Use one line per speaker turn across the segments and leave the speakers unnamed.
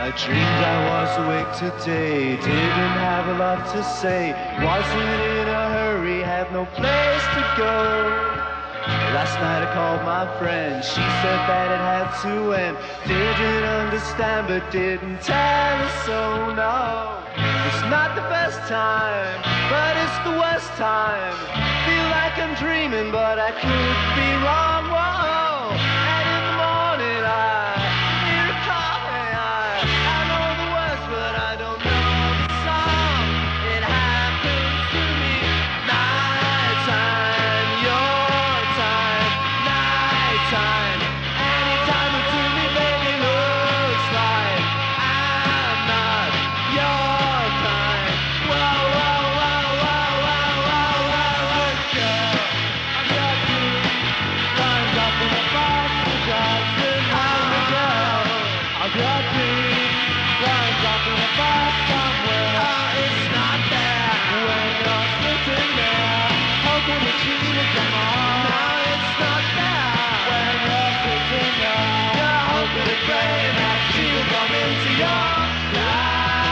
I dreamed I was awake today, didn't have a lot to say, wasn't in a hurry, had no place to go. Last night I called my friend, she said that it had to end. Didn't understand but didn't tell her so, no. It's not the best time, but it's the worst time. Feel like I'm dreaming but I could be wrong, whoa. And in the morning I hear a call, I know the words but I don't know the song. It happens to me, nighttime, your time, nighttime. Anytime it to me, baby, looks like I'm not your kind. Whoa, whoa, whoa, whoa, whoa, whoa, whoa, whoa, girl. I got you lines up in a box, just behind the girl. I got you lines up in a box somewhere. Oh, it's not there when you're sitting there, hoping that she will come on. No, it's not there when you're sitting there, you're hoping and praying that she will come into your life.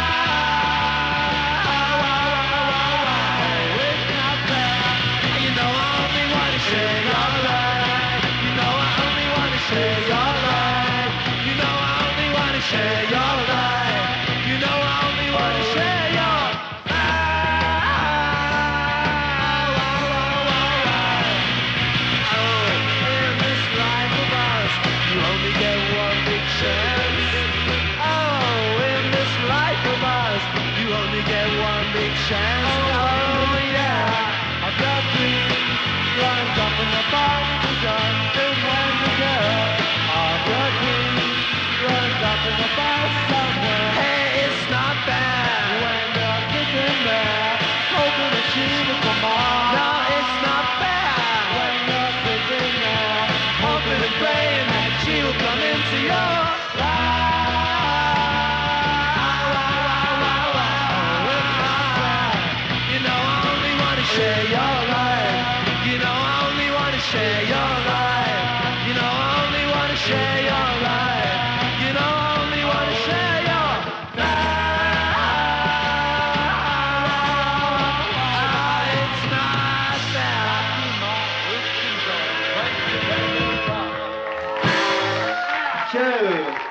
It's not there. You know I only wanna share your life. You know I only wanna share your life. You know I only wanna share your life. You know I only wanna share your in this life of ours, you only get one big chance. Oh, in this life of ours, you only get one big chance. Oh, yeah. I've got dreams lined up in the box designed behind the girl. I've got dreams lined up in the box somewhere. Hey, it's not bad when you're sitting there, hoping that she will come on. No, it's not bad when you're sitting there, hoping and praying that she will come into your life. You know I only wanna share your life. You know I only wanna share your life. You know I only wanna share your life. You know I only wanna share your life. It's not bad. Two.